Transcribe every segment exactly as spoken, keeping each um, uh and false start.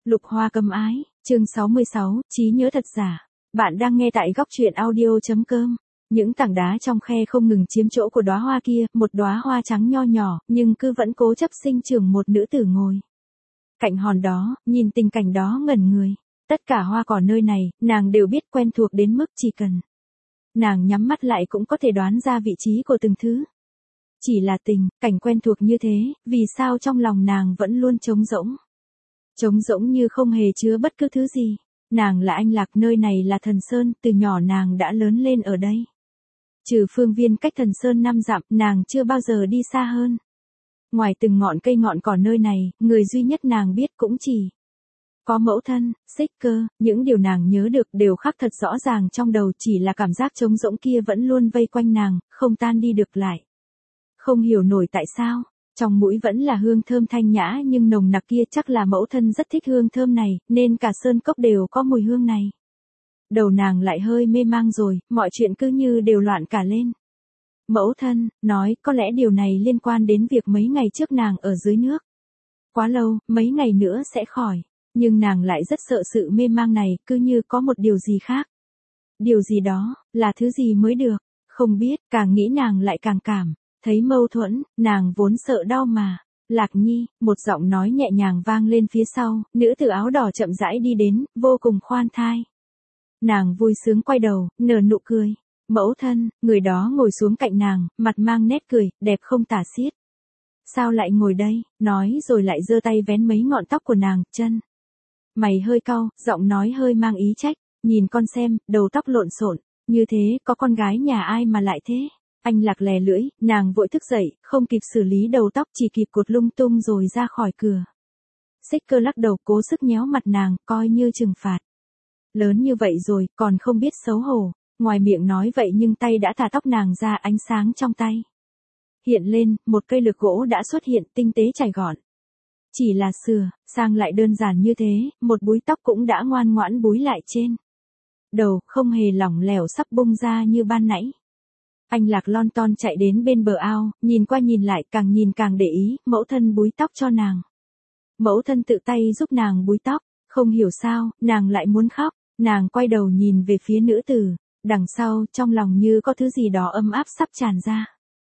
Lục Hoa Cấm Ái, chương sáu mươi sáu, trí nhớ thật giả. Bạn đang nghe tại góc truyện audio.com. Những tảng đá trong khe không ngừng chiếm chỗ của đóa hoa kia, một đóa hoa trắng nho nhỏ, nhưng cứ vẫn cố chấp sinh trưởng một nữ tử ngồi cạnh hòn đó, nhìn tình cảnh đó ngẩn người. Tất cả hoa cỏ nơi này, nàng đều biết quen thuộc đến mức chỉ cần nàng nhắm mắt lại cũng có thể đoán ra vị trí của từng thứ. Chỉ là tình, cảnh quen thuộc như thế, vì sao trong lòng nàng vẫn luôn trống rỗng? Trống rỗng như không hề chứa bất cứ thứ gì. Nàng là Anh Lạc, nơi này là Thần Sơn, từ nhỏ nàng đã lớn lên ở đây. Trừ phương viên cách Thần Sơn năm dặm, nàng chưa bao giờ đi xa hơn. Ngoài từng ngọn cây ngọn cỏ nơi này, người duy nhất nàng biết cũng chỉ có mẫu thân, Xích Cơ. Những điều nàng nhớ được đều khắc thật rõ ràng trong đầu, chỉ là cảm giác trống rỗng kia vẫn luôn vây quanh nàng, không tan đi được lại. Không hiểu nổi tại sao, trong mũi vẫn là hương thơm thanh nhã nhưng nồng nặc kia, chắc là mẫu thân rất thích hương thơm này, nên cả sơn cốc đều có mùi hương này. Đầu nàng lại hơi mê mang rồi, mọi chuyện cứ như đều loạn cả lên. Mẫu thân nói có lẽ điều này liên quan đến việc mấy ngày trước nàng ở dưới nước. Quá lâu, mấy ngày nữa sẽ khỏi, nhưng nàng lại rất sợ sự mê mang này, cứ như có một điều gì khác. Điều gì đó, là thứ gì mới được, không biết, càng nghĩ nàng lại càng cảm thấy mâu thuẫn, nàng vốn sợ đau mà. Lạc Nhi, một giọng nói nhẹ nhàng vang lên phía sau, nữ tử áo đỏ chậm rãi đi đến, vô cùng khoan thai. Nàng vui sướng quay đầu, nở nụ cười. Mẫu thân, người đó ngồi xuống cạnh nàng, mặt mang nét cười, đẹp không tả xiết. Sao lại ngồi đây, nói rồi lại giơ tay vén mấy ngọn tóc của nàng, chân mày hơi cau, giọng nói hơi mang ý trách, nhìn con xem, đầu tóc lộn xộn, như thế, có con gái nhà ai mà lại thế? Anh Lạc lè lưỡi, nàng vội thức dậy, không kịp xử lý đầu tóc, chỉ kịp cột lung tung rồi ra khỏi cửa. Xích Cơ lắc đầu, cố sức nhéo mặt nàng, coi như trừng phạt. Lớn như vậy rồi, còn không biết xấu hổ. Ngoài miệng nói vậy nhưng tay đã thả tóc nàng ra, ánh sáng trong tay hiện lên, một cây lược gỗ đã xuất hiện, tinh tế chải gọn. Chỉ là sửa sang lại đơn giản như thế, một búi tóc cũng đã ngoan ngoãn búi lại trên đầu, không hề lỏng lẻo sắp bung ra như ban nãy. Anh Lạc lon ton chạy đến bên bờ ao, nhìn qua nhìn lại, càng nhìn càng để ý, mẫu thân búi tóc cho nàng. Mẫu thân tự tay giúp nàng búi tóc, không hiểu sao, nàng lại muốn khóc, nàng quay đầu nhìn về phía nữ tử, đằng sau, trong lòng như có thứ gì đó ấm áp sắp tràn ra.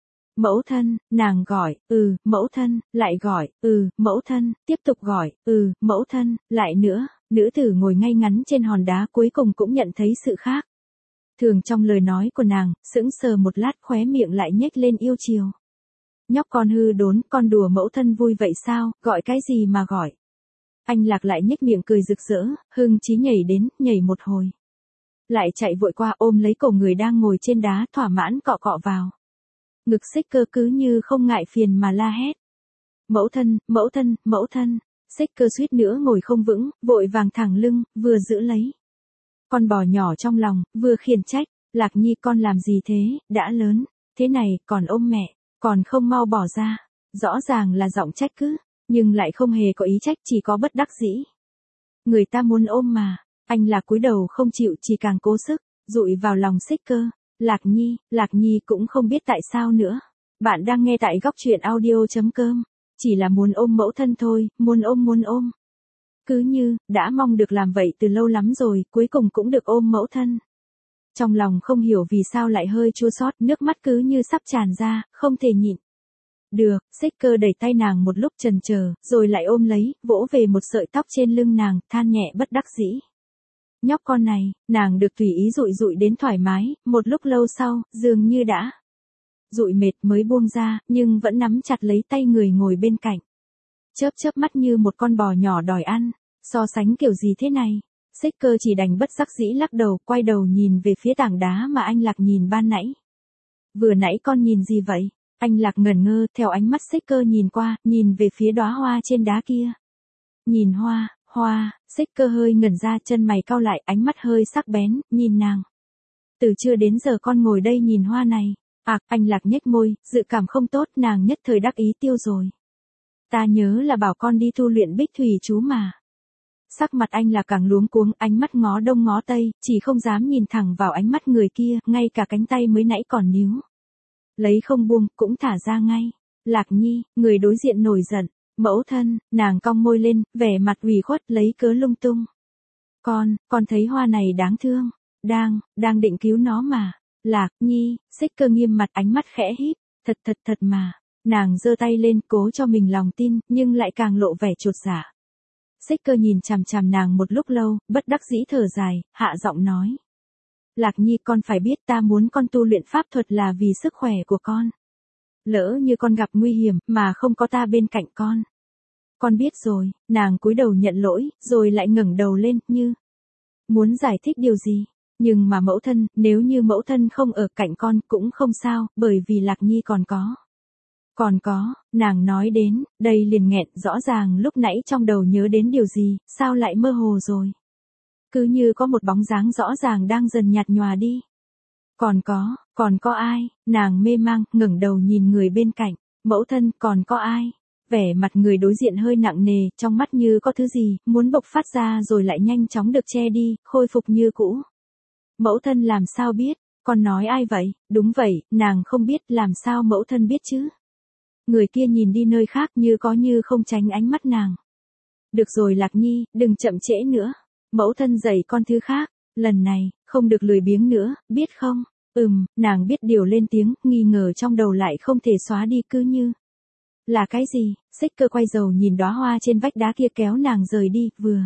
Mẫu thân, nàng gọi, ừ, mẫu thân, lại gọi, ừ, mẫu thân, tiếp tục gọi, ừ, mẫu thân, lại nữa, nữ tử ngồi ngay ngắn trên hòn đá cuối cùng cũng nhận thấy sự khác thường trong lời nói của nàng, sững sờ một lát, khóe miệng lại nhếch lên yêu chiều. Nhóc con hư đốn, con đùa mẫu thân vui vậy sao, gọi cái gì mà gọi. Anh Lạc lại nhếch miệng cười rực rỡ, hưng chí nhảy đến, nhảy một hồi. Lại chạy vội qua ôm lấy cổ người đang ngồi trên đá, thỏa mãn cọ cọ vào ngực Xích Cơ, cứ như không ngại phiền mà la hét. Mẫu thân, mẫu thân, mẫu thân. Xích Cơ suýt nữa ngồi không vững, vội vàng thẳng lưng, vừa giữ lấy con bò nhỏ trong lòng, vừa khiển trách. Lạc Nhi, con làm gì thế, đã lớn thế này, còn ôm mẹ, còn không mau bỏ ra. Rõ ràng là giọng trách cứ, nhưng lại không hề có ý trách, chỉ có bất đắc dĩ. Người ta muốn ôm mà. Anh Lạc cúi đầu không chịu, chỉ càng cố sức dụi vào lòng Xích Cơ. Lạc Nhi, Lạc Nhi cũng không biết tại sao nữa. Bạn đang nghe tại góc truyện audio.com. Chỉ là muốn ôm mẫu thân thôi, muốn ôm muốn ôm. Cứ như, đã mong được làm vậy từ lâu lắm rồi, cuối cùng cũng được ôm mẫu thân. Trong lòng không hiểu vì sao lại hơi chua xót, nước mắt cứ như sắp tràn ra, không thể nhịn được. Xích Cơ đẩy tay nàng một lúc chần chờ, rồi lại ôm lấy, vỗ về một sợi tóc trên lưng nàng, than nhẹ bất đắc dĩ. Nhóc con này, nàng được tùy ý dụi dụi đến thoải mái, một lúc lâu sau, dường như đã dụi mệt mới buông ra, nhưng vẫn nắm chặt lấy tay người ngồi bên cạnh. Chớp chớp mắt như một con bò nhỏ đòi ăn, so sánh kiểu gì thế này. Xích Cơ chỉ đành bất đắc dĩ lắc đầu, quay đầu nhìn về phía tảng đá mà anh Lạc nhìn ban nãy. Vừa nãy con nhìn gì vậy? Anh Lạc ngẩn ngơ, theo ánh mắt Xích Cơ nhìn qua, nhìn về phía đóa hoa trên đá kia. Nhìn hoa, hoa, Xích Cơ hơi ngẩn ra, chân mày cau lại, ánh mắt hơi sắc bén, nhìn nàng. Từ trưa đến giờ con ngồi đây nhìn hoa này. À, anh Lạc nhếch môi, dự cảm không tốt, nàng nhất thời đắc ý tiêu rồi. Ta nhớ là bảo con đi tu luyện bích thủy chú mà. Sắc mặt anh Lạc càng luống cuống, ánh mắt ngó đông ngó tây, chỉ không dám nhìn thẳng vào ánh mắt người kia, ngay cả cánh tay mới nãy còn níu lấy không buông, cũng thả ra ngay. Lạc Nhi, người đối diện nổi giận, Mẫu thân, nàng cong môi lên, vẻ mặt ủy khuất lấy cớ lung tung. Con, con thấy hoa này đáng thương. Đang, đang định cứu nó mà. Lạc Nhi, Xích Cơ nghiêm mặt ánh mắt khẽ híp. Thật thật thật mà. Nàng giơ tay lên cố cho mình lòng tin, nhưng lại càng lộ vẻ chột dạ. Xích Cơ nhìn chằm chằm nàng một lúc lâu, bất đắc dĩ thở dài, hạ giọng nói. Lạc Nhi, con phải biết ta muốn con tu luyện pháp thuật là vì sức khỏe của con. Lỡ như con gặp nguy hiểm mà không có ta bên cạnh con. Con biết rồi. Nàng cúi đầu nhận lỗi, rồi lại ngẩng đầu lên, như muốn giải thích điều gì. Nhưng mà mẫu thân, nếu như mẫu thân không ở cạnh con cũng không sao, bởi vì Lạc Nhi còn có. Còn có, nàng nói đến, đây liền nghẹn, rõ ràng lúc nãy trong đầu nhớ đến điều gì, sao lại mơ hồ rồi. Cứ như có một bóng dáng rõ ràng đang dần nhạt nhòa đi. Còn có, còn có ai, nàng mê mang, ngẩng đầu nhìn người bên cạnh, mẫu thân, còn có ai. Vẻ mặt người đối diện hơi nặng nề, trong mắt như có thứ gì, muốn bộc phát ra rồi lại nhanh chóng được che đi, khôi phục như cũ. Mẫu thân làm sao biết, con nói ai vậy, đúng vậy, nàng không biết, làm sao mẫu thân biết chứ. Người kia nhìn đi nơi khác như có như không tránh ánh mắt nàng. Được rồi Lạc Nhi, đừng chậm trễ nữa. Mẫu thân dạy con thứ khác, lần này, không được lười biếng nữa, biết không? Ừm, nàng biết điều lên tiếng, nghi ngờ trong đầu lại không thể xóa đi cứ như. Là cái gì? Xích Cơ quay đầu nhìn đóa hoa trên vách đá kia kéo nàng rời đi, vừa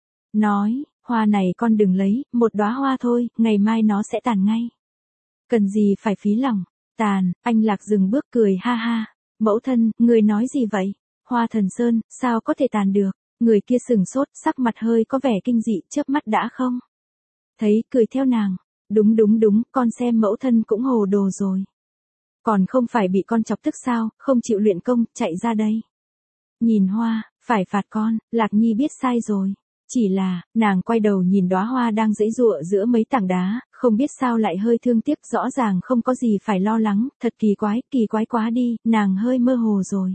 nói, hoa này con đừng lấy, một đóa hoa thôi, ngày mai nó sẽ tàn ngay. Cần gì phải phí lòng, tàn, anh Lạc dừng bước cười ha ha. Mẫu thân, người nói gì vậy? Hoa thần sơn, sao có thể tàn được? Người kia sừng sốt, sắc mặt hơi có vẻ kinh dị, chớp mắt đã không? Thấy, cười theo nàng. Đúng đúng đúng, con xem mẫu thân cũng hồ đồ rồi. Còn không phải bị con chọc tức sao, không chịu luyện công, chạy ra đây. Nhìn hoa, phải phạt con, Lạc Nhi biết sai rồi. Chỉ là, nàng quay đầu nhìn đóa hoa đang giãy giụa giữa mấy tảng đá, không biết sao lại hơi thương tiếc, rõ ràng không có gì phải lo lắng, thật kỳ quái, kỳ quái quá đi, nàng hơi mơ hồ rồi.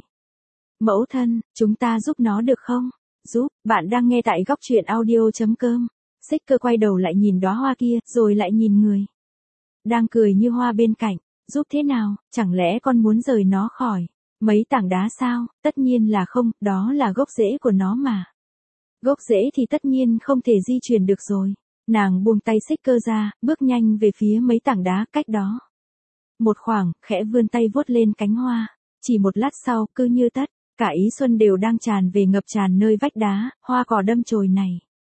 Mẫu thân, chúng ta giúp nó được không? Giúp, bạn đang nghe tại góc truyện audio chấm com. Xích Cơ quay đầu lại nhìn đóa hoa kia, rồi lại nhìn người đang cười như hoa bên cạnh. Giúp thế nào, chẳng lẽ con muốn rời nó khỏi mấy tảng đá sao? Tất nhiên là không, đó là gốc rễ của nó mà. Gốc rễ thì tất nhiên không thể di chuyển được rồi. Nàng buông tay Xích Cơ ra, bước nhanh về phía mấy tảng đá cách đó. Một khoảng, khẽ vươn tay vuốt lên cánh hoa. Chỉ một lát sau, cứ như tất, cả ý xuân đều đang tràn về ngập tràn nơi vách đá, hoa cỏ đâm chồi này.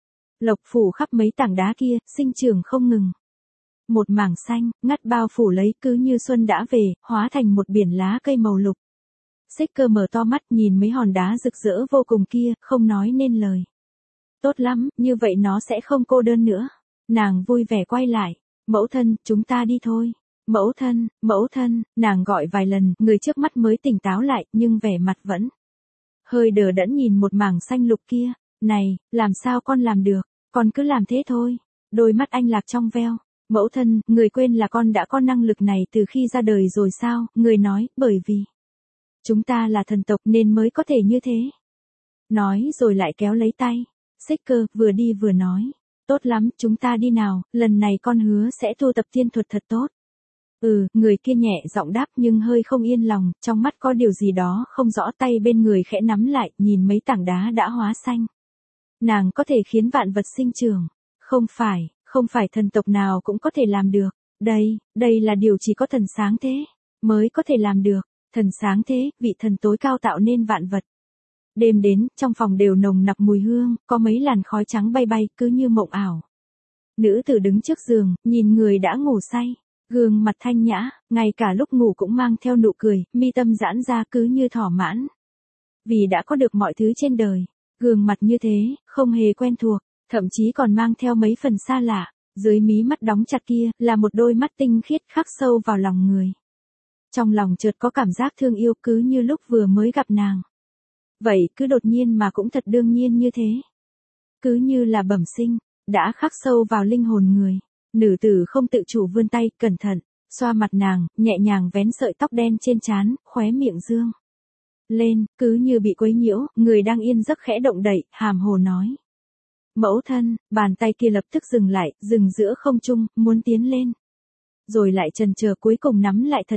Lộc phủ khắp mấy tảng đá kia, sinh trưởng không ngừng. Một mảng xanh, ngắt bao phủ lấy, cứ như xuân đã về, hóa thành một biển lá cây màu lục. Xích Cơ mở to mắt nhìn mấy hòn đá rực rỡ vô cùng kia, không nói nên lời. Tốt lắm, như vậy nó sẽ không cô đơn nữa. Nàng vui vẻ quay lại. Mẫu thân, chúng ta đi thôi. Mẫu thân, mẫu thân, nàng gọi vài lần, người trước mắt mới tỉnh táo lại, nhưng vẻ mặt vẫn hơi đờ đẫn nhìn một mảng xanh lục kia. Này, làm sao con làm được, con cứ làm thế thôi. Đôi mắt anh Lạc trong veo. Mẫu thân, người quên là con đã có năng lực này từ khi ra đời rồi sao? Người nói, bởi vì chúng ta là thần tộc nên mới có thể như thế. Nói rồi lại kéo lấy tay. Xích Cơ, vừa đi vừa nói. Tốt lắm, chúng ta đi nào, lần này con hứa sẽ tu tập thiên thuật thật tốt. Ừ, người kia nhẹ giọng đáp nhưng hơi không yên lòng, trong mắt có điều gì đó không rõ, tay bên người khẽ nắm lại, nhìn mấy tảng đá đã hóa xanh. Nàng có thể khiến vạn vật sinh trưởng. Không phải, không phải thần tộc nào cũng có thể làm được. Đây, đây là điều chỉ có thần sáng thế mới có thể làm được. Thần sáng thế, vị thần tối cao tạo nên vạn vật. Đêm đến, trong phòng đều nồng nặc mùi hương, có mấy làn khói trắng bay bay, cứ như mộng ảo. Nữ tử đứng trước giường, nhìn người đã ngủ say. Gương mặt thanh nhã, ngay cả lúc ngủ cũng mang theo nụ cười, mi tâm giãn ra cứ như thỏa mãn. Vì đã có được mọi thứ trên đời. Gương mặt như thế, không hề quen thuộc, thậm chí còn mang theo mấy phần xa lạ. Dưới mí mắt đóng chặt kia, là một đôi mắt tinh khiết khắc sâu vào lòng người. Trong lòng chợt có cảm giác thương yêu cứ như lúc vừa mới gặp nàng. Vậy cứ đột nhiên mà cũng thật đương nhiên như thế. Cứ như là bẩm sinh, đã khắc sâu vào linh hồn người. Nữ tử không tự chủ vươn tay, cẩn thận, xoa mặt nàng, nhẹ nhàng vén sợi tóc đen trên trán, khóe miệng dương lên, cứ như bị quấy nhiễu, người đang yên giấc khẽ động đậy, hàm hồ nói. Mẫu thân, bàn tay kia lập tức dừng lại, dừng giữa không trung, muốn tiến lên. Rồi lại chần chờ cuối cùng nắm lại thật chặt,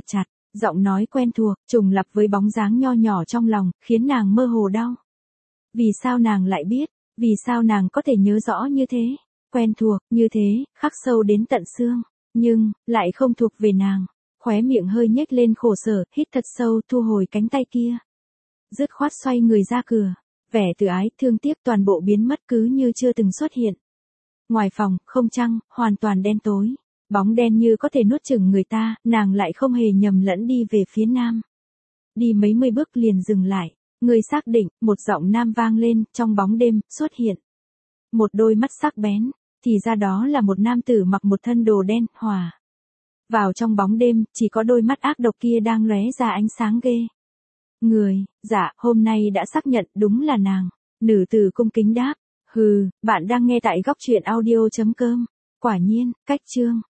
Giọng nói quen thuộc, trùng lặp với bóng dáng nho nhỏ trong lòng, khiến nàng mơ hồ đau. Vì sao nàng lại biết? Vì sao nàng có thể nhớ rõ như thế? Quen thuộc, như thế, khắc sâu đến tận xương. Nhưng, lại không thuộc về nàng. Khóe miệng hơi nhếch lên khổ sở, hít thật sâu, thu hồi cánh tay kia. Dứt khoát xoay người ra cửa. Vẻ từ ái, thương tiếc toàn bộ biến mất cứ như chưa từng xuất hiện. Ngoài phòng, không trăng, hoàn toàn đen tối. Bóng đen như có thể nuốt chửng người ta, nàng lại không hề nhầm lẫn đi về phía nam. Đi mấy mươi bước liền dừng lại. Người xác định, một giọng nam vang lên, trong bóng đêm, xuất hiện. Một đôi mắt sắc bén, thì ra đó là một nam tử mặc một thân đồ đen, hòa. Vào trong bóng đêm, chỉ có đôi mắt ác độc kia đang lóe ra ánh sáng ghê. Người, dạ, hôm nay đã xác nhận đúng là nàng. Nữ tử cung kính đáp. Hừ, bạn đang nghe tại góc truyện audio chấm com. Quả nhiên, cách chương.